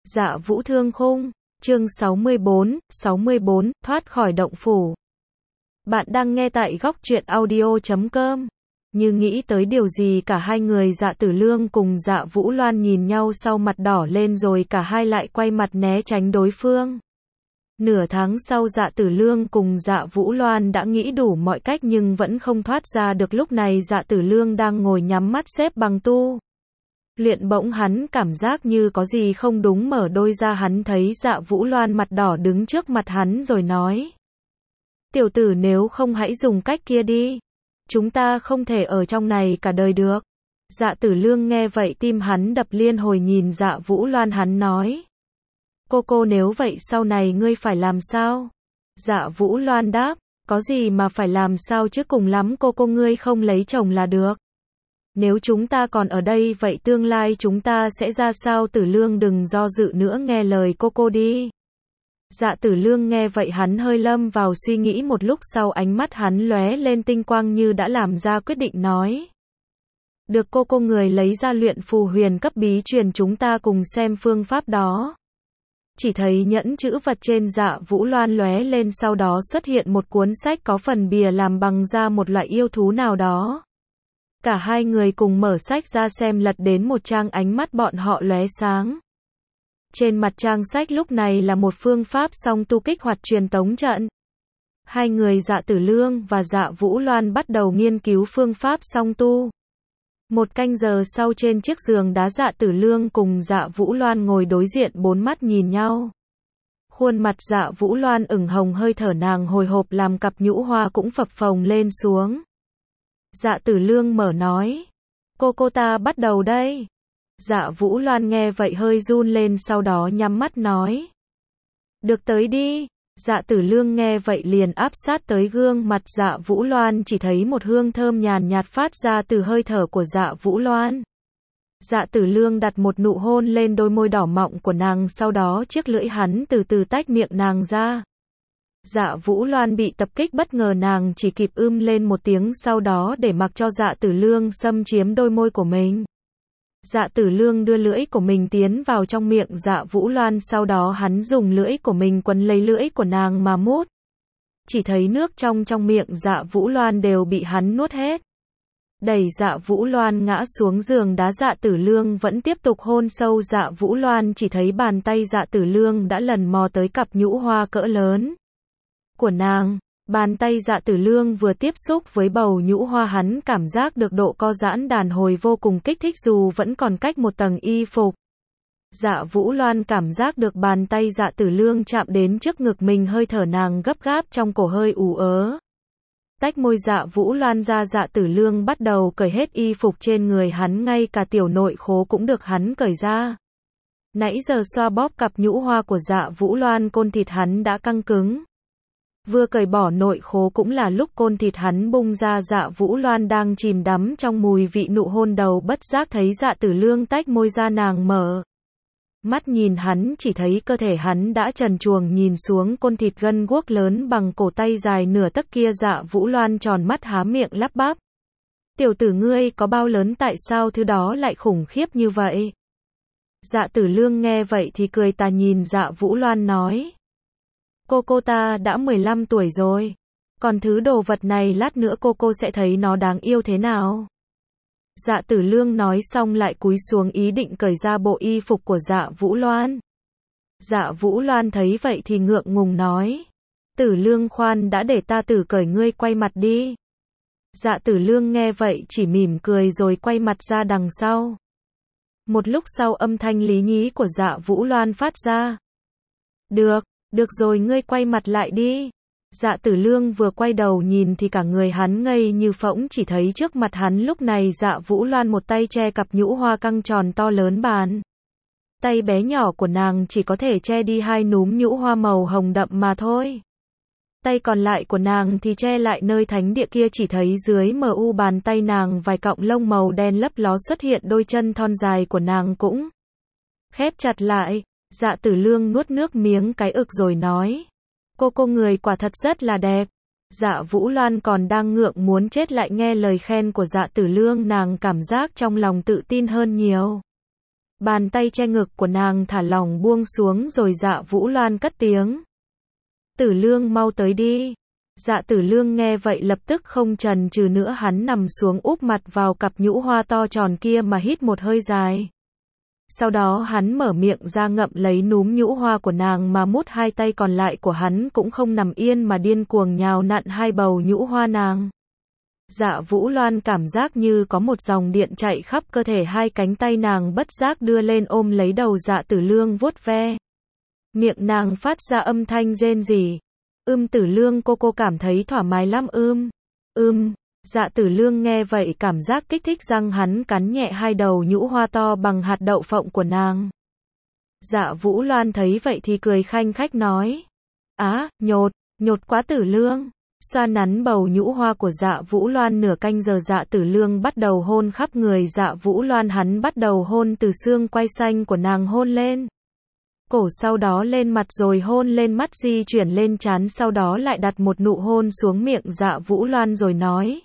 Dạ Vũ Thương Khung, chương 64, thoát khỏi động phủ. Bạn đang nghe tại góc truyện audio.com. Như nghĩ tới điều gì cả hai người Dạ Tử Lương cùng Dạ Vũ Loan nhìn nhau sau mặt đỏ lên rồi cả hai lại quay mặt né tránh đối phương. Nửa tháng sau Dạ Tử Lương cùng Dạ Vũ Loan đã nghĩ đủ mọi cách nhưng vẫn không thoát ra được. Lúc này Dạ Tử Lương đang ngồi nhắm mắt xếp bằng tu luyện, bỗng hắn cảm giác như có gì không đúng, mở đôi ra hắn thấy Dạ Vũ Loan mặt đỏ đứng trước mặt hắn rồi nói: "Tiểu tử, nếu không hãy dùng cách kia đi. Chúng ta không thể ở trong này cả đời được." Dạ Tử Lương nghe vậy tim hắn đập liên hồi, nhìn Dạ Vũ Loan hắn nói: Cô nếu vậy sau này ngươi phải làm sao?" Dạ Vũ Loan đáp: "Có gì mà phải làm sao chứ, cùng lắm cô ngươi không lấy chồng là được. Nếu chúng ta còn ở đây vậy tương lai chúng ta sẽ ra sao?" Tử Lương đừng do dự nữa, nghe lời cô đi. Dạ Tử Lương nghe vậy hắn hơi lâm vào suy nghĩ, một lúc sau ánh mắt hắn lóe lên tinh quang như đã làm ra quyết định, nói: "Được, cô người lấy ra luyện phù huyền cấp bí truyền, chúng ta cùng xem phương pháp đó." Chỉ thấy nhẫn chữ vật trên Dạ Vũ Loan lóe lên, sau đó xuất hiện một cuốn sách có phần bìa làm bằng da một loại yêu thú nào đó. Cả hai người cùng mở sách ra xem, lật đến một trang ánh mắt bọn họ lóe sáng. Trên mặt trang sách lúc này là một phương pháp song tu kích hoạt truyền tống trận. Hai người Dạ Tử Lương và Dạ Vũ Loan bắt đầu nghiên cứu phương pháp song tu. Một canh giờ sau, trên chiếc giường đá, Dạ Tử Lương cùng Dạ Vũ Loan ngồi đối diện, bốn mắt nhìn nhau. Khuôn mặt Dạ Vũ Loan ửng hồng, hơi thở nàng hồi hộp làm cặp nhũ hoa cũng phập phồng lên xuống. Dạ Tử Lương mở nói: Cô ta bắt đầu đây." Dạ Vũ Loan nghe vậy hơi run lên, sau đó nhắm mắt nói: "Được, tới đi." Dạ Tử Lương nghe vậy liền áp sát tới gương mặt Dạ Vũ Loan, chỉ thấy một hương thơm nhàn nhạt phát ra từ hơi thở của Dạ Vũ Loan. Dạ Tử Lương đặt một nụ hôn lên đôi môi đỏ mọng của nàng, sau đó chiếc lưỡi hắn từ từ tách miệng nàng ra. Dạ Vũ Loan bị tập kích bất ngờ, nàng chỉ kịp lên một tiếng, sau đó để mặc cho Dạ Tử Lương xâm chiếm đôi môi của mình. Dạ Tử Lương đưa lưỡi của mình tiến vào trong miệng Dạ Vũ Loan, sau đó hắn dùng lưỡi của mình quấn lấy lưỡi của nàng mà mút. Chỉ thấy nước trong miệng Dạ Vũ Loan đều bị hắn nuốt hết. Đẩy Dạ Vũ Loan ngã xuống giường đá, Dạ Tử Lương vẫn tiếp tục hôn sâu Dạ Vũ Loan, chỉ thấy bàn tay Dạ Tử Lương đã lần mò tới cặp nhũ hoa cỡ lớn của nàng. Bàn tay Dạ Tử Lương vừa tiếp xúc với bầu nhũ hoa, hắn cảm giác được độ co giãn đàn hồi vô cùng kích thích, dù vẫn còn cách một tầng y phục. Dạ Vũ Loan cảm giác được bàn tay Dạ Tử Lương chạm đến trước ngực mình, hơi thở nàng gấp gáp, trong cổ hơi ù ớ. Tách môi Dạ Vũ Loan ra, Dạ Tử Lương bắt đầu cởi hết y phục trên người hắn, ngay cả tiểu nội khố cũng được hắn cởi ra. Nãy giờ xoa bóp cặp nhũ hoa của Dạ Vũ Loan, côn thịt hắn đã căng cứng. Vừa cởi bỏ nội khố cũng là lúc côn thịt hắn bung ra. Dạ Vũ Loan đang chìm đắm trong mùi vị nụ hôn đầu, bất giác thấy Dạ Tử Lương tách môi ra, nàng mở mắt nhìn hắn, chỉ thấy cơ thể hắn đã trần truồng nhìn xuống côn thịt gân guốc lớn bằng cổ tay dài nửa tấc kia. Dạ Vũ Loan tròn mắt há miệng lắp bắp: "Tiểu tử, ngươi có bao lớn, tại sao thứ đó lại khủng khiếp như vậy?" Dạ Tử Lương nghe vậy thì cười tà nhìn Dạ Vũ Loan nói: Cô ta đã 15 tuổi rồi. Còn thứ đồ vật này lát nữa cô sẽ thấy nó đáng yêu thế nào." Dạ Tử Lương nói xong lại cúi xuống ý định cởi ra bộ y phục của Dạ Vũ Loan. Dạ Vũ Loan thấy vậy thì ngượng ngùng nói: "Tử Lương, khoan đã, để ta tự cởi, ngươi quay mặt đi." Dạ Tử Lương nghe vậy chỉ mỉm cười rồi quay mặt ra đằng sau. Một lúc sau âm thanh lý nhí của Dạ Vũ Loan phát ra: Được rồi, ngươi quay mặt lại đi." Dạ Tử Lương vừa quay đầu nhìn thì cả người hắn ngây như phỗng, chỉ thấy trước mặt hắn lúc này Dạ Vũ Loan một tay che cặp nhũ hoa căng tròn to lớn, bàn tay bé nhỏ của nàng chỉ có thể che đi hai núm nhũ hoa màu hồng đậm mà thôi. Tay còn lại của nàng thì che lại nơi thánh địa kia, chỉ thấy dưới mu bàn tay nàng vài cọng lông màu đen lấp ló xuất hiện, đôi chân thon dài của nàng cũng khép chặt lại. Dạ Tử Lương nuốt nước miếng cái ực rồi nói: Cô người quả thật rất là đẹp." Dạ Vũ Loan còn đang ngượng muốn chết lại nghe lời khen của Dạ Tử Lương, nàng cảm giác trong lòng tự tin hơn nhiều. Bàn tay che ngực của nàng thả lỏng buông xuống rồi Dạ Vũ Loan cất tiếng. Tử Lương mau tới đi. Dạ Tử Lương nghe vậy lập tức không chần chừ nữa, hắn nằm xuống úp mặt vào cặp nhũ hoa to tròn kia mà hít một hơi dài. Sau đó hắn mở miệng ra ngậm lấy núm nhũ hoa của nàng mà mút, hai tay còn lại của hắn cũng không nằm yên mà điên cuồng nhào nặn hai bầu nhũ hoa nàng. Dạ Vũ Loan cảm giác như có một dòng điện chạy khắp cơ thể, hai cánh tay nàng bất giác đưa lên ôm lấy đầu Dạ Tử Lương vuốt ve. Miệng nàng phát ra âm thanh rên rỉ. Tử Lương cô cảm thấy thoải mái lắm Dạ Tử Lương nghe vậy cảm giác kích thích, răng hắn cắn nhẹ hai đầu nhũ hoa to bằng hạt đậu phộng của nàng. Dạ Vũ Loan thấy vậy thì cười khanh khách nói. Nhột quá Tử Lương. Xoa nắn bầu nhũ hoa của Dạ Vũ Loan nửa canh giờ, Dạ Tử Lương bắt đầu hôn khắp người Dạ Vũ Loan, hắn bắt đầu hôn từ xương quai xanh của nàng hôn lên cổ, sau đó lên mặt rồi hôn lên mắt, di chuyển lên trán, sau đó lại đặt một nụ hôn xuống miệng Dạ Vũ Loan rồi nói.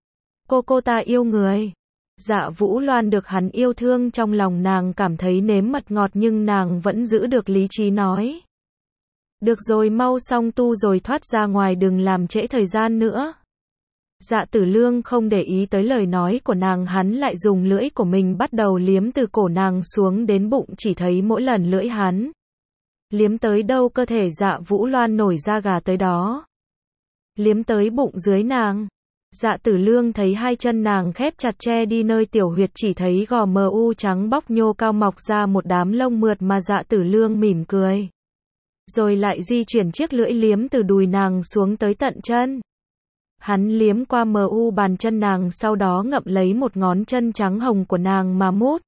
Cô ta yêu người. Dạ Vũ Loan được hắn yêu thương, trong lòng nàng cảm thấy nếm mật ngọt nhưng nàng vẫn giữ được lý trí nói. Được rồi, mau xong tu rồi thoát ra ngoài, đừng làm trễ thời gian nữa. Dạ Tử Lương không để ý tới lời nói của nàng, hắn lại dùng lưỡi của mình bắt đầu liếm từ cổ nàng xuống đến bụng, chỉ thấy mỗi lần lưỡi hắn liếm tới đâu cơ thể Dạ Vũ Loan nổi da gà tới đó. Liếm tới bụng dưới nàng. Dạ Tử Lương thấy hai chân nàng khép chặt che đi nơi tiểu huyệt, chỉ thấy gò mờ u trắng bóc nhô cao mọc ra một đám lông mượt mà Dạ Tử Lương mỉm cười. Rồi lại di chuyển chiếc lưỡi liếm từ đùi nàng xuống tới tận chân. Hắn liếm qua mờ u bàn chân nàng, sau đó ngậm lấy một ngón chân trắng hồng của nàng mà mút.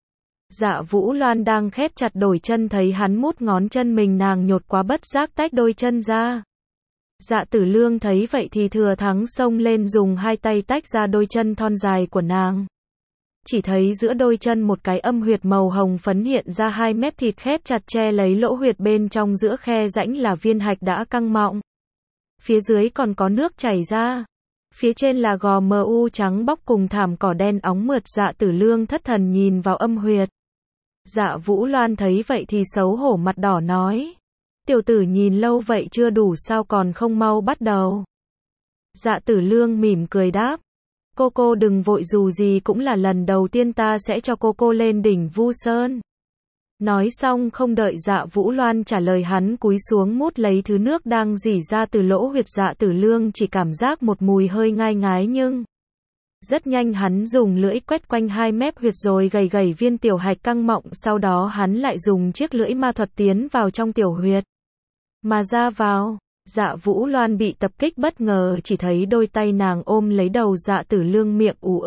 Dạ Vũ Loan đang khép chặt đôi chân thấy hắn mút ngón chân mình, nàng nhột quá bất giác tách đôi chân ra. Dạ Tử Lương thấy vậy thì thừa thắng xông lên dùng hai tay tách ra đôi chân thon dài của nàng. Chỉ thấy giữa đôi chân một cái âm huyệt màu hồng phấn hiện ra, hai mép thịt khép chặt che lấy lỗ huyệt, bên trong giữa khe rãnh là viên hạch đã căng mọng. Phía dưới còn có nước chảy ra. Phía trên là gò mờ u trắng bóc cùng thảm cỏ đen óng mượt. Dạ Tử Lương thất thần nhìn vào âm huyệt. Dạ Vũ Loan thấy vậy thì xấu hổ mặt đỏ nói. Tiểu tử nhìn lâu vậy chưa đủ sao, còn không mau bắt đầu. Dạ Tử Lương mỉm cười đáp. Cô đừng vội, dù gì cũng là lần đầu tiên, ta sẽ cho cô lên đỉnh Vu Sơn. Nói xong không đợi Dạ Vũ Loan trả lời, hắn cúi xuống mút lấy thứ nước đang rỉ ra từ lỗ huyệt. Dạ Tử Lương chỉ cảm giác một mùi hơi ngai ngái, nhưng rất nhanh hắn dùng lưỡi quét quanh hai mép huyệt rồi gẩy viên tiểu hạch căng mọng, sau đó hắn lại dùng chiếc lưỡi ma thuật tiến vào trong tiểu huyệt mà ra vào. Dạ Vũ Loan bị tập kích bất ngờ, chỉ thấy đôi tay nàng ôm lấy đầu Dạ Tử Lương, miệng ú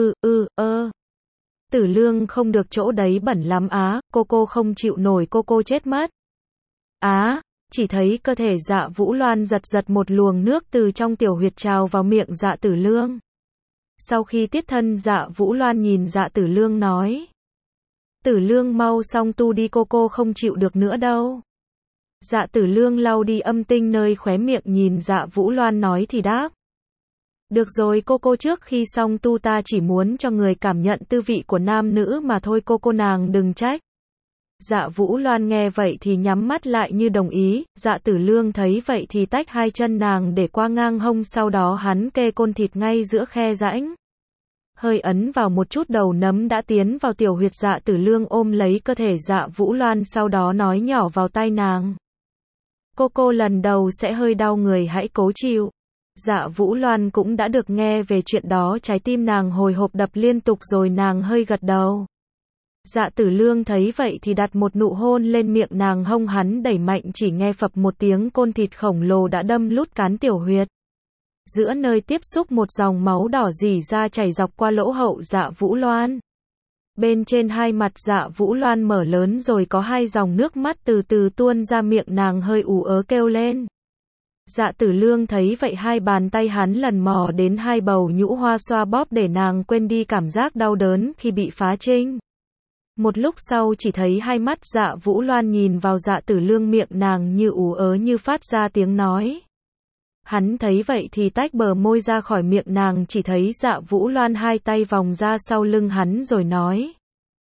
ớ. Tử Lương không được, chỗ đấy bẩn lắm cô không chịu nổi, cô chết mất. Chỉ thấy cơ thể Dạ Vũ Loan giật một luồng nước từ trong tiểu huyệt trào vào miệng Dạ Tử Lương. Sau khi tiết thân, Dạ Vũ Loan nhìn Dạ Tử Lương nói. Tử Lương mau xong tu đi, cô không chịu được nữa đâu. Dạ Tử Lương lau đi âm tinh nơi khóe miệng, nhìn Dạ Vũ Loan nói thì đáp. Được rồi cô trước khi xong tu ta chỉ muốn cho người cảm nhận tư vị của nam nữ mà thôi, cô nàng đừng trách. Dạ Vũ Loan nghe vậy thì nhắm mắt lại như đồng ý. Dạ Tử Lương thấy vậy thì tách hai chân nàng để qua ngang hông, sau đó hắn kê côn thịt ngay giữa khe rãnh. Hơi ấn vào một chút, đầu nấm đã tiến vào tiểu huyệt. Dạ Tử Lương ôm lấy cơ thể Dạ Vũ Loan, sau đó nói nhỏ vào tai nàng. Cô lần đầu sẽ hơi đau người, hãy cố chịu. Dạ Vũ Loan cũng đã được nghe về chuyện đó, trái tim nàng hồi hộp đập liên tục rồi nàng hơi gật đầu. Dạ Tử Lương thấy vậy thì đặt một nụ hôn lên miệng nàng, hông hắn đẩy mạnh, chỉ nghe phập một tiếng, côn thịt khổng lồ đã đâm lút cán tiểu huyệt. Giữa nơi tiếp xúc một dòng máu đỏ rỉ ra chảy dọc qua lỗ hậu Dạ Vũ Loan. Bên trên hai mặt Dạ Vũ Loan mở lớn rồi có hai dòng nước mắt từ từ tuôn ra, miệng nàng hơi ú ớ kêu lên. Dạ Tử Lương thấy vậy hai bàn tay hắn lần mò đến hai bầu nhũ hoa xoa bóp để nàng quên đi cảm giác đau đớn khi bị phá trinh. Một lúc sau chỉ thấy hai mắt Dạ Vũ Loan nhìn vào Dạ Tử Lương, miệng nàng như ú ớ như phát ra tiếng nói. Hắn thấy vậy thì tách bờ môi ra khỏi miệng nàng, chỉ thấy Dạ Vũ Loan hai tay vòng ra sau lưng hắn rồi nói.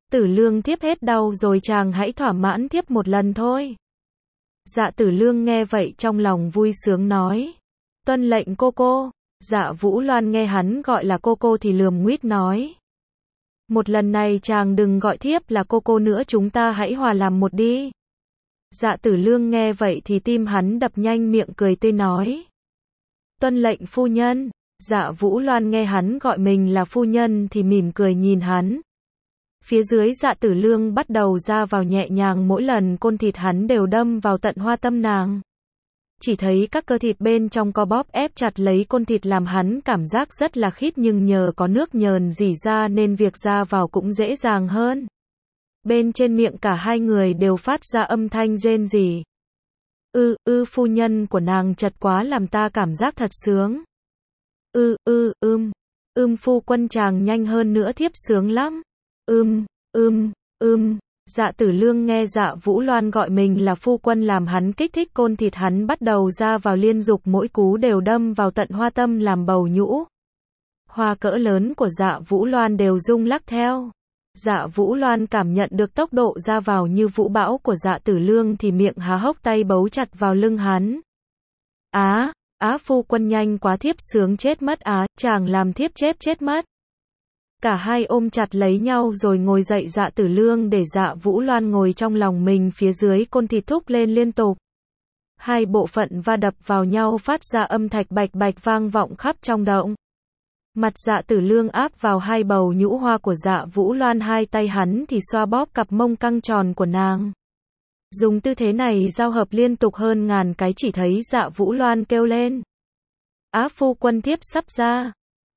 Tử Lương thiếp hết đau rồi chàng hãy thỏa mãn thiếp một lần thôi. Dạ Tử Lương nghe vậy trong lòng vui sướng nói. Tuân lệnh cô cô. Dạ Vũ Loan nghe hắn gọi là cô cô thì lườm nguýt nói. Một lần này chàng đừng gọi thiếp là cô cô nữa, chúng ta hãy hòa làm một đi. Dạ Tử Lương nghe vậy thì tim hắn đập nhanh, miệng cười tươi nói. Tuân lệnh phu nhân. Dạ Vũ Loan nghe hắn gọi mình là phu nhân thì mỉm cười nhìn hắn. Phía dưới Dạ Tử Lương bắt đầu ra vào nhẹ nhàng, mỗi lần côn thịt hắn đều đâm vào tận hoa tâm nàng. Chỉ thấy các cơ thịt bên trong co bóp ép chặt lấy côn thịt làm hắn cảm giác rất là khít, nhưng nhờ có nước nhờn rỉ ra nên việc ra vào cũng dễ dàng hơn. Bên trên miệng cả hai người đều phát ra âm thanh rên rỉ. Phu nhân của nàng chật quá, làm ta cảm giác thật sướng. Phu quân chàng nhanh hơn nữa, thiếp sướng lắm. Dạ Tử Lương nghe Dạ Vũ Loan gọi mình là phu quân làm hắn kích thích, côn thịt hắn bắt đầu ra vào liên dục, mỗi cú đều đâm vào tận hoa tâm làm bầu nhũ. Hoa cỡ lớn của Dạ Vũ Loan đều rung lắc theo. Dạ Vũ Loan cảm nhận được tốc độ ra vào như vũ bão của Dạ Tử Lương thì miệng há hốc, tay bấu chặt vào lưng hắn. Phu quân nhanh quá, thiếp sướng chết mất chàng làm thiếp chết mất. Cả hai ôm chặt lấy nhau rồi ngồi dậy. Dạ Tử Lương để Dạ Vũ Loan ngồi trong lòng mình, phía dưới côn thịt thúc lên liên tục. Hai bộ phận va đập vào nhau phát ra âm thạch bạch bạch vang vọng khắp trong động. Mặt Dạ Tử Lương áp vào hai bầu nhũ hoa của Dạ Vũ Loan, hai tay hắn thì xoa bóp cặp mông căng tròn của nàng. Dùng tư thế này giao hợp liên tục hơn ngàn cái, chỉ thấy Dạ Vũ Loan kêu lên. Phu quân thiếp sắp ra.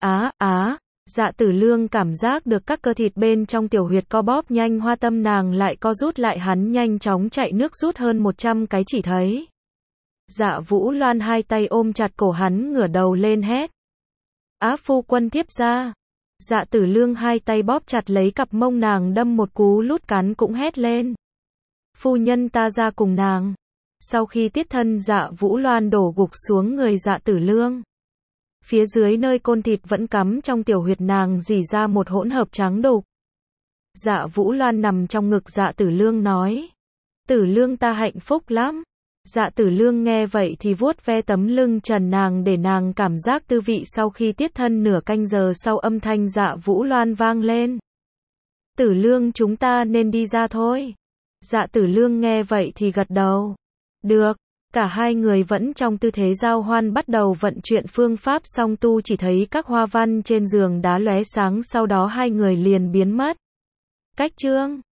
Dạ Tử Lương cảm giác được các cơ thịt bên trong tiểu huyệt co bóp nhanh, hoa tâm nàng lại co rút lại, hắn nhanh chóng chạy nước rút hơn 100 cái, chỉ thấy. Dạ Vũ Loan hai tay ôm chặt cổ hắn, ngửa đầu lên hét. Phu quân thiếp ra. Dạ Tử Lương hai tay bóp chặt lấy cặp mông nàng, đâm một cú lút cắn cũng hét lên. Phu nhân ta ra cùng nàng. Sau khi tiết thân, Dạ Vũ Loan đổ gục xuống người Dạ Tử Lương. Phía dưới nơi côn thịt vẫn cắm trong tiểu huyệt nàng rỉ ra một hỗn hợp trắng đục. Dạ Vũ Loan nằm trong ngực Dạ Tử Lương nói. Tử Lương ta hạnh phúc lắm. Dạ Tử Lương nghe vậy thì vuốt ve tấm lưng trần nàng để nàng cảm giác tư vị. Sau khi tiết thân nửa canh giờ sau, âm thanh Dạ Vũ Loan vang lên. Tử Lương, chúng ta nên đi ra thôi. Dạ Tử Lương nghe vậy thì gật đầu. Được. Cả hai người vẫn trong tư thế giao hoan bắt đầu vận chuyển phương pháp song tu, chỉ thấy các hoa văn trên giường đá lóe sáng, sau đó hai người liền biến mất. Cách chương